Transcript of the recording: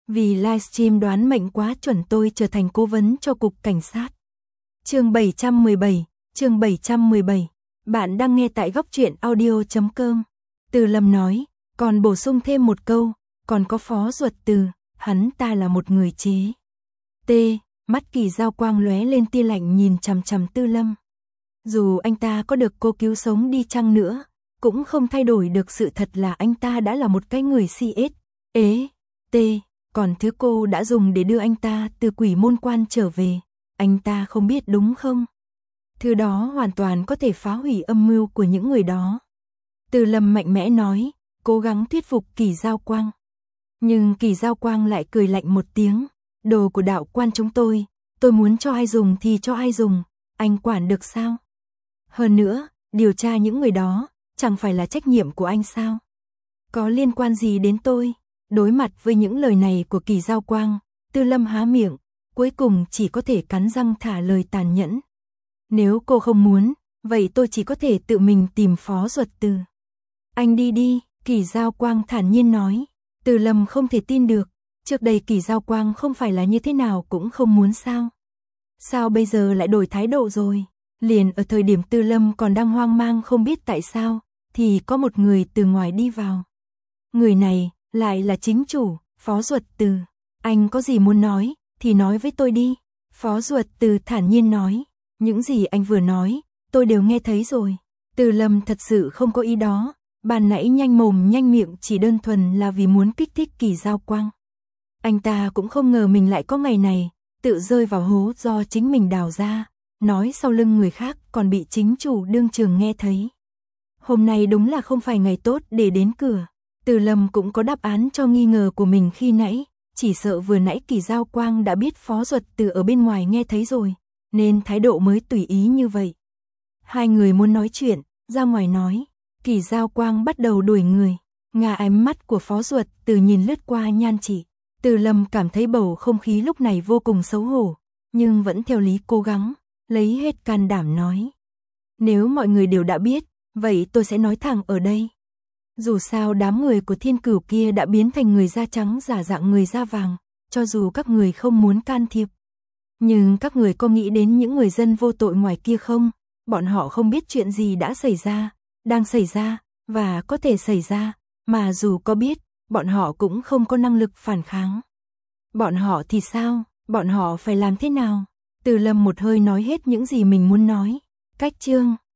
Vì livestream đoán mệnh quá chuẩn tôi trở thành cố vấn cho cục cảnh sát. Chương 717. Bạn đang nghe tại góc truyện audio.com. Từ Lâm nói, còn bổ sung thêm một câu, còn có Phó Duật Từ, hắn ta là một người chế. Mắt Kỳ Giao Quang lóe lên tia lạnh nhìn chằm chằm Tư Lâm. Dù anh ta có được cô cứu sống đi chăng nữa, cũng không thay đổi được sự thật là anh ta đã là một cái người còn thứ cô đã dùng để đưa anh ta từ Quỷ Môn Quan trở về, anh ta không biết đúng không? Thứ đó hoàn toàn có thể phá hủy âm mưu của những người đó. Từ Lâm mạnh mẽ nói, cố gắng thuyết phục Kỳ Giao Quang. Nhưng Kỳ Giao Quang lại cười lạnh một tiếng, đồ của đạo quan chúng tôi muốn cho ai dùng thì cho ai dùng, anh quản được sao? Hơn nữa, điều tra những người đó, chẳng phải là trách nhiệm của anh sao? Có liên quan gì đến tôi? Đối mặt với những lời này của Kỳ Giao Quang, Tư Lâm há miệng, cuối cùng chỉ có thể cắn răng thả lời tàn nhẫn. Nếu cô không muốn, vậy tôi chỉ có thể tự mình tìm Phó Duật Từ. Anh đi đi, Kỳ Giao Quang thản nhiên nói. Tư Lâm không thể tin được, trước đây Kỳ Giao Quang không phải là như thế nào cũng không muốn sao? Sao bây giờ lại đổi thái độ rồi? Liền ở thời điểm Tư Lâm còn đang hoang mang không biết tại sao, thì có một người từ ngoài đi vào. Người này lại là chính chủ, Phó Duật Từ. Anh có gì muốn nói, thì nói với tôi đi. Phó Duật Từ thản nhiên nói, những gì anh vừa nói, tôi đều nghe thấy rồi. Tư Lâm thật sự không có ý đó, ban nãy nhanh mồm nhanh miệng chỉ đơn thuần là vì muốn kích thích Kỳ Giao Quang. Anh ta cũng không ngờ mình lại có ngày này, tự rơi vào hố do chính mình đào ra, nói sau lưng người khác còn bị chính chủ đương trường nghe thấy. Hôm nay đúng là không phải ngày tốt để đến cửa. Từ Lâm cũng có đáp án cho nghi ngờ của mình khi nãy, chỉ sợ vừa nãy Kỳ Giao Quang đã biết Phó Duật Từ ở bên ngoài nghe thấy rồi, nên thái độ mới tùy ý như vậy. Hai người muốn nói chuyện, ra ngoài nói. Kỳ Giao Quang bắt đầu đuổi người, ngả ánh mắt của Phó Duật Từ nhìn lướt qua nhan chị. Từ Lâm cảm thấy bầu không khí lúc này vô cùng xấu hổ, nhưng vẫn theo lý cố gắng, lấy hết can đảm nói. Nếu mọi người đều đã biết, vậy tôi sẽ nói thẳng ở đây. Dù sao đám người của Thiên Cửu kia đã biến thành người da trắng giả dạng người da vàng, cho dù các người không muốn can thiệp. Nhưng các người có nghĩ đến những người dân vô tội ngoài kia không? Bọn họ không biết chuyện gì đã xảy ra, đang xảy ra, và có thể xảy ra, mà dù có biết, bọn họ cũng không có năng lực phản kháng. Bọn họ thì sao? Bọn họ phải làm thế nào? Từ Lâm một hơi nói hết những gì mình muốn nói. Cách chương